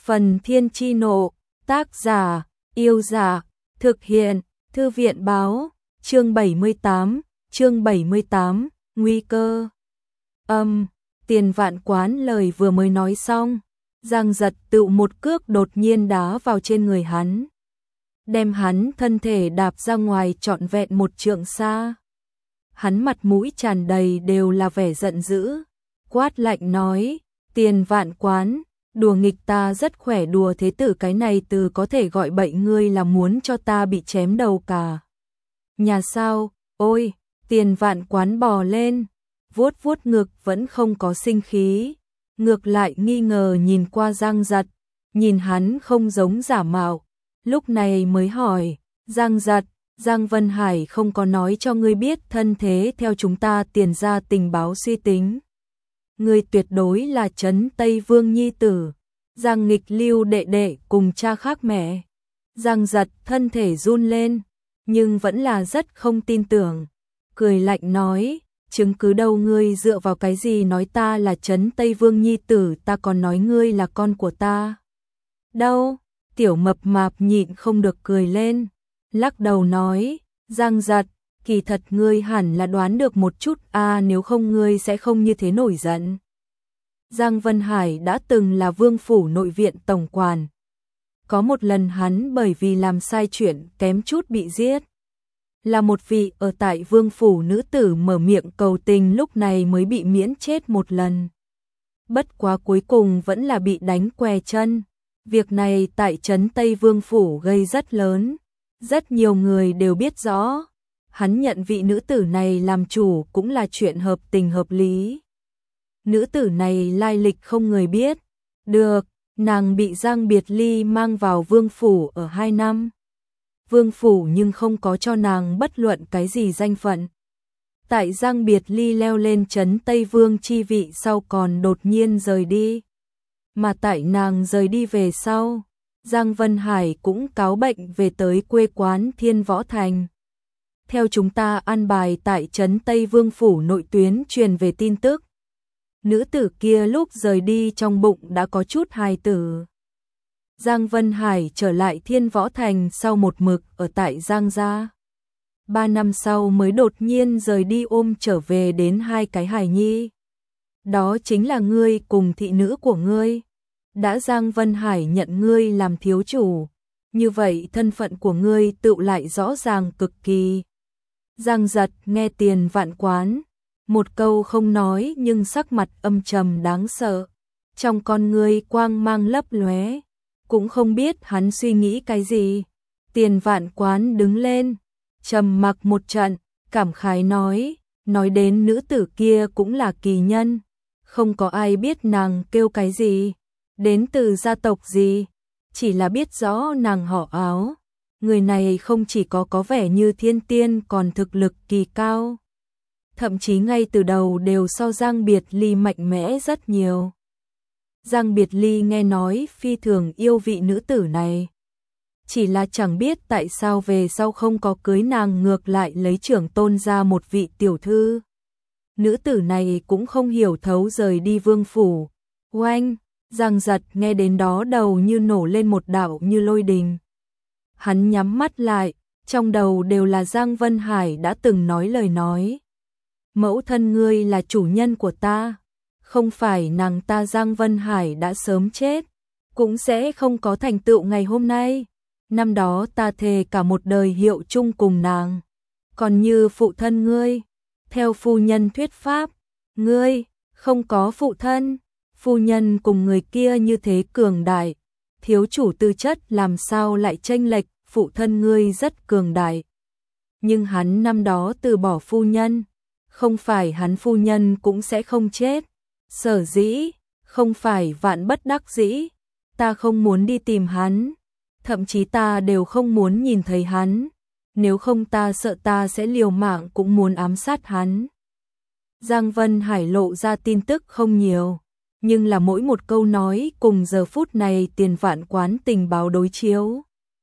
Phần Thiên Chi Nộ, tác giả, Yêu Dạ, thực hiện, Thư viện Báo, chương 78, nguy cơ. Tiền Vạn Quán lời vừa mới nói xong, Giang Giật tựu một cước đột nhiên đá vào trên người hắn, đem hắn thân thể đạp ra ngoài trọn vẹn một trượng xa. Hắn mặt mũi tràn đầy đều là vẻ giận dữ, quát lạnh nói: Tiền Vạn Quán, đùa nghịch ta rất khỏe, đùa thế tử cái này từ có thể gọi bậy, ngươi là muốn cho ta bị chém đầu cả nhà sao? Ôi! Tiền Vạn Quán bò lên, vuốt vuốt ngực vẫn không có sinh khí, ngược lại nghi ngờ nhìn qua Giang Giật, nhìn hắn không giống giả mạo, lúc này mới hỏi: Giang Giật, Giang Vân Hải không có nói cho ngươi biết thân thế theo chúng ta Tiền gia tình báo suy tính, ngươi tuyệt đối là Trấn Tây Vương nhi tử, Giang Nghịch Lưu đệ đệ cùng cha khác mẹ. Giang Giật thân thể run lên, nhưng vẫn là rất không tin tưởng, cười lạnh nói: chứng cứ đâu, ngươi dựa vào cái gì nói ta là Trấn Tây Vương nhi tử, ta còn nói ngươi là con của ta đâu? Tiểu Mập Mạp nhịn không được cười lên, lắc đầu nói: Giang Giật, kỳ thật ngươi hẳn là đoán được một chút nếu không ngươi sẽ không như thế nổi giận. Giang Vân Hải đã từng là Vương phủ nội viện tổng quản. Có một lần hắn bởi vì làm sai chuyện kém chút bị giết. Là một vị ở tại Vương phủ nữ tử mở miệng cầu tình, lúc này mới bị miễn chết một lần. Bất quá cuối cùng vẫn là bị đánh què chân. Việc này tại Trấn Tây Vương phủ gây rất lớn. Rất nhiều người đều biết rõ. Hắn nhận vị nữ tử này làm chủ cũng là chuyện hợp tình hợp lý. Nữ tử này lai lịch không người biết. Được, nàng bị Giang Biệt Ly mang vào Vương phủ ở 2 năm. Vương phủ nhưng không có cho nàng bất luận cái gì danh phận. Tại Giang Biệt Ly leo lên Trấn Tây Vương chi vị sau còn đột nhiên rời đi. Mà tại nàng rời đi về sau, Giang Vân Hải cũng cáo bệnh về tới quê quán Thiên Võ Thành. Theo chúng ta an bài tại Trấn Tây Vương phủ nội tuyến truyền về tin tức, nữ tử kia lúc rời đi trong bụng đã có chút hài tử. Giang Vân Hải trở lại Thiên Võ Thành sau một mực ở tại Giang gia. 3 năm sau mới đột nhiên rời đi ôm trở về đến 2 cái hài nhi. Đó chính là ngươi cùng thị nữ của ngươi. Đã Giang Vân Hải nhận ngươi làm thiếu chủ, như vậy thân phận của ngươi tựu lại rõ ràng cực kỳ. Giang Giật nghe Tiền Vạn Quán, một câu không nói nhưng sắc mặt âm trầm đáng sợ, trong con ngươi quang mang lấp lóe, cũng không biết hắn suy nghĩ cái gì. Tiền Vạn Quán đứng lên, trầm mặc một trận, cảm khái nói đến nữ tử kia cũng là kỳ nhân, không có ai biết nàng kêu cái gì, đến từ gia tộc gì, chỉ là biết rõ nàng họ Áo. Người này không chỉ có vẻ như thiên tiên còn thực lực kỳ cao. Thậm chí ngay từ đầu đều so Giang Biệt Ly mạnh mẽ rất nhiều. Giang Biệt Ly nghe nói phi thường yêu vị nữ tử này. Chỉ là chẳng biết tại sao về sau không có cưới nàng, ngược lại lấy trưởng tôn ra một vị tiểu thư. Nữ tử này cũng không hiểu thấu rời đi Vương phủ. Oanh! Giang Giật nghe đến đó đầu như nổ lên một đạo như lôi đình. Hắn nhắm mắt lại, trong đầu đều là Giang Vân Hải đã từng nói lời nói. Mẫu thân ngươi là chủ nhân của ta, không phải nàng ta Giang Vân Hải đã sớm chết, cũng sẽ không có thành tựu ngày hôm nay. Năm đó ta thề cả một đời hiệu chung cùng nàng. Còn như phụ thân ngươi, theo phu nhân thuyết pháp, ngươi không có phụ thân, phu nhân cùng người kia như thế cường đại. Thiếu chủ tư chất làm sao lại chênh lệch, phụ thân ngươi rất cường đại. Nhưng hắn năm đó từ bỏ phu nhân, không phải hắn phu nhân cũng sẽ không chết. Sở dĩ, không phải vạn bất đắc dĩ, ta không muốn đi tìm hắn, thậm chí ta đều không muốn nhìn thấy hắn, nếu không ta sợ ta sẽ liều mạng cũng muốn ám sát hắn. Giang Vân Hải lộ ra tin tức không nhiều, nhưng là mỗi một câu nói cùng giờ phút này Tiền Vạn Quán tình báo đối chiếu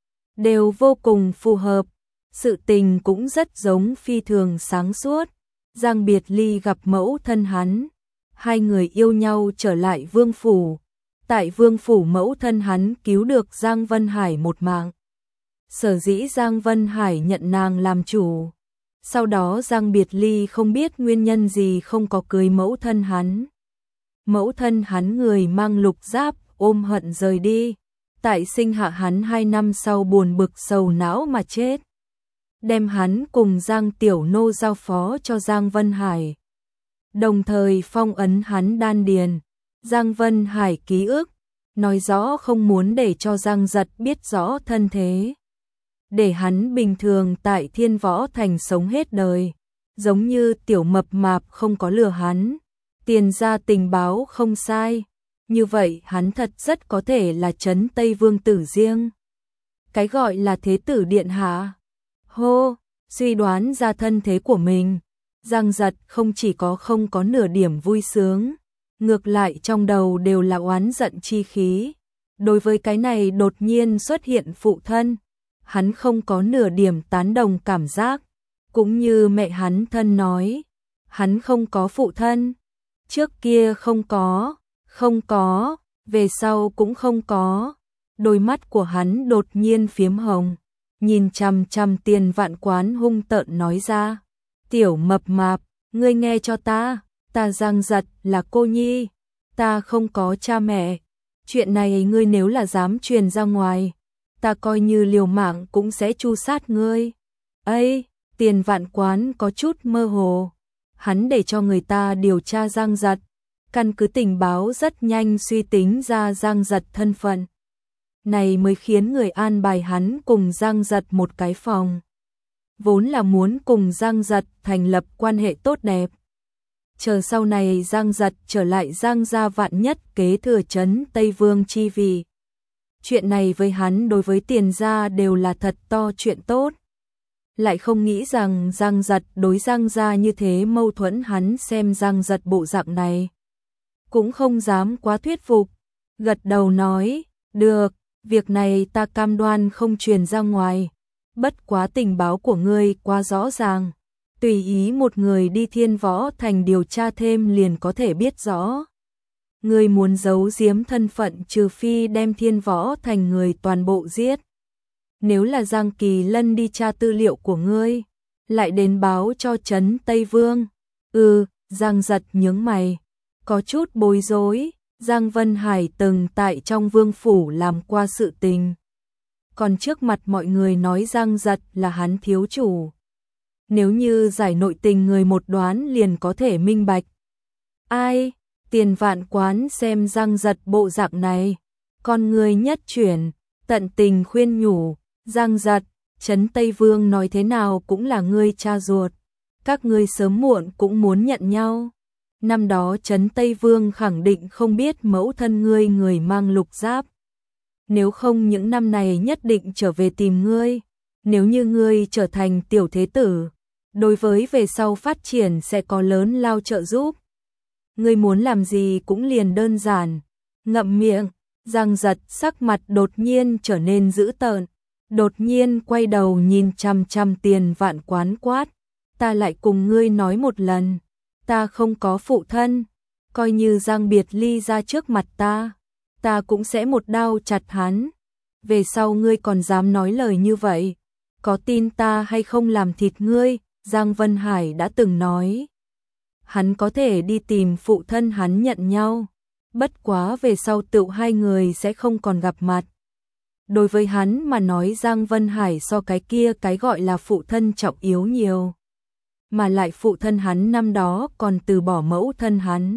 đều vô cùng phù hợp, sự tình cũng rất giống phi thường sáng suốt. Giang Biệt Ly gặp mẫu thân hắn, 2 người yêu nhau trở lại Vương phủ, tại Vương phủ mẫu thân hắn cứu được Giang Vân Hải một mạng. Sở dĩ Giang Vân Hải nhận nàng làm chủ. Sau đó Giang Biệt Ly không biết nguyên nhân gì không có cưới mẫu thân hắn. Mẫu thân hắn người mang lục giáp, ôm hận rời đi. Tại sinh hạ hắn 2 năm sau buồn bực sầu não mà chết. Đem hắn cùng Giang Tiểu Nô giao phó cho Giang Vân Hải. Đồng thời phong ấn hắn đan điền. Giang Vân Hải ký ức, nói rõ không muốn để cho Giang Giật biết rõ thân thế. Để hắn bình thường tại Thiên Võ Thành sống hết đời. Giống như Tiểu Mập Mạp không có lừa hắn. Tiền ra tình báo không sai. Như vậy hắn thật rất có thể là Trấn Tây Vương tử riêng. Cái gọi là thế tử điện hạ. Hô, suy đoán ra thân thế của mình. Giang Giật không chỉ không có nửa điểm vui sướng. Ngược lại trong đầu đều là oán giận chi khí. Đối với cái này đột nhiên xuất hiện phụ thân. Hắn không có nửa điểm tán đồng cảm giác. Cũng như mẹ hắn thân nói. Hắn không có phụ thân. Trước kia không có, về sau cũng không có. Đôi mắt của hắn đột nhiên phiếm hồng. Nhìn chằm chằm Tiền Vạn Quán hung tợn nói ra. Tiểu Mập Mạp, ngươi nghe cho ta Giang Giật là cô nhi. Ta không có cha mẹ. Chuyện này ngươi nếu là dám truyền ra ngoài. Ta coi như liều mạng cũng sẽ tru sát ngươi. Ây, Tiền Vạn Quán có chút mơ hồ. Hắn để cho người ta điều tra Giang Giật. Căn cứ tình báo rất nhanh suy tính ra Giang Giật thân phận. Này mới khiến người an bài hắn cùng Giang Giật một cái phòng. Vốn là muốn cùng Giang Giật thành lập quan hệ tốt đẹp. Chờ sau này Giang Giật trở lại Giang gia vạn nhất kế thừa Trấn Tây Vương chi vị. Chuyện này với hắn đối với Tiền gia đều là thật to chuyện tốt. Lại không nghĩ rằng Giang Giật đối Giang gia như thế mâu thuẫn, hắn xem Giang Giật bộ dạng này. Cũng không dám quá thuyết phục. Gật đầu nói, được, việc này ta cam đoan không truyền ra ngoài. Bất quá tình báo của ngươi quá rõ ràng. Tùy ý một người đi Thiên Võ Thành điều tra thêm liền có thể biết rõ. Ngươi muốn giấu giếm thân phận trừ phi đem Thiên Võ Thành người toàn bộ giết. Nếu là Giang Kỳ Lân đi tra tư liệu của ngươi, lại đến báo cho Trấn Tây Vương. Giang Giật nhướng mày, có chút bối rối. Giang Vân Hải từng tại trong vương phủ làm qua sự tình. Còn trước mặt mọi người nói Giang Giật là hắn thiếu chủ. Nếu như giải nội tình người một đoán liền có thể minh bạch. Ai? Tiền Vạn Quán xem Giang Giật bộ dạng này. Con người nhất chuyển, tận tình khuyên nhủ. Giang Giật, Trấn Tây Vương nói thế nào cũng là ngươi cha ruột. Các ngươi sớm muộn cũng muốn nhận nhau. Năm đó Trấn Tây Vương khẳng định không biết mẫu thân ngươi người mang lục giáp. Nếu không những năm này nhất định trở về tìm ngươi. Nếu như ngươi trở thành tiểu thế tử, đối với về sau phát triển sẽ có lớn lao trợ giúp. Ngươi muốn làm gì cũng liền đơn giản. Ngậm miệng. Giang Giật sắc mặt đột nhiên trở nên dữ tợn. Đột nhiên quay đầu nhìn chằm chằm Tiền Vạn Quán quát. Ta lại cùng ngươi nói một lần. Ta không có phụ thân. Coi như Giang Biệt Ly ra trước mặt ta cũng sẽ một đao chặt hắn. Về sau ngươi còn dám nói lời như vậy. Có tin ta hay không làm thịt ngươi? Giang Vân Hải đã từng nói. Hắn có thể đi tìm phụ thân hắn nhận nhau. Bất quá về sau tựu hai người sẽ không còn gặp mặt. Đối với hắn mà nói Giang Vân Hải so cái kia cái gọi là phụ thân trọng yếu nhiều. Mà lại phụ thân hắn năm đó còn từ bỏ mẫu thân hắn.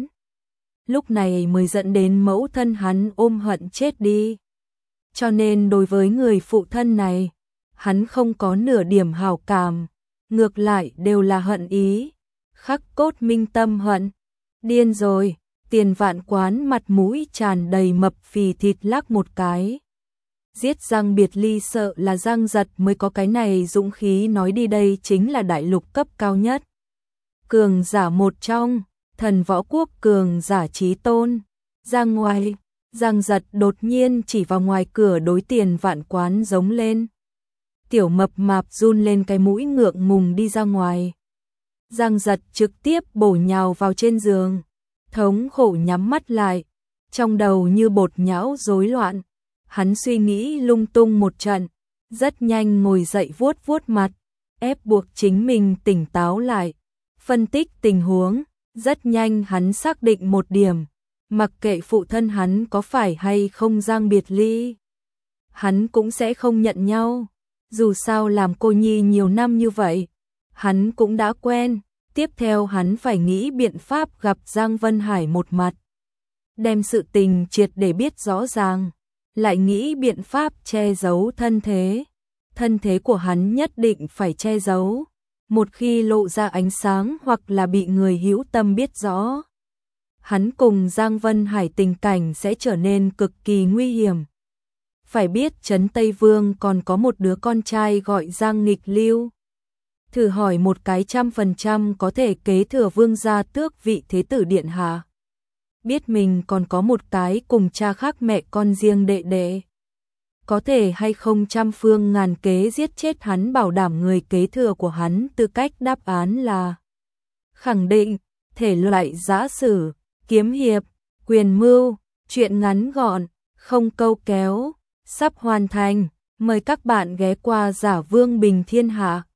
Lúc này mới dẫn đến mẫu thân hắn ôm hận chết đi. Cho nên đối với người phụ thân này, hắn không có nửa điểm hảo cảm. Ngược lại đều là hận ý. Khắc cốt minh tâm hận. Điên rồi. Tiền Vạn Quán mặt mũi tràn đầy mập phì thịt lắc một cái. Giết Giang Biệt Ly sợ là Giang Giật mới có cái này dũng khí nói đi, đây chính là đại lục cấp cao nhất. Cường giả một trong, thần võ quốc cường giả chí tôn. Giang ngoài, Giang Giật đột nhiên chỉ vào ngoài cửa đối Tiền Vạn Quán giống lên. Tiểu Mập Mạp run lên cái mũi ngượng ngùng đi ra ngoài. Giang Giật trực tiếp bổ nhào vào trên giường. Thống khổ nhắm mắt lại. Trong đầu như bột nhão rối loạn, hắn suy nghĩ lung tung một trận, rất nhanh ngồi dậy vuốt vuốt mặt, ép buộc chính mình tỉnh táo lại, phân tích tình huống, rất nhanh hắn xác định một điểm, mặc kệ phụ thân hắn có phải hay không giang biệt ly, hắn cũng sẽ không nhận nhau, dù sao làm cô nhi nhiều năm như vậy, hắn cũng đã quen, tiếp theo hắn phải nghĩ biện pháp gặp Giang Vân Hải một mặt, đem sự tình triệt để biết rõ ràng, lại nghĩ biện pháp che giấu thân thế của hắn nhất định phải che giấu, một khi lộ ra ánh sáng hoặc là bị người hữu tâm biết rõ, hắn cùng Giang Vân Hải tình cảnh sẽ trở nên cực kỳ nguy hiểm. Phải biết Trấn Tây Vương còn có một đứa con trai gọi Giang Nghịch Lưu. Thử hỏi một cái 100% có thể kế thừa vương gia tước vị thế tử điện hạ. Biết mình còn có một cái cùng cha khác mẹ con riêng đệ đệ. Có thể hay không trăm phương ngàn kế giết chết hắn, bảo đảm người kế thừa của hắn. Tư cách đáp án là khẳng định, thể loại giã sử, kiếm hiệp, quyền mưu, truyện ngắn gọn, không câu kéo, sắp hoàn thành. Mời các bạn ghé qua Giả Vương Bình Thiên Hạ.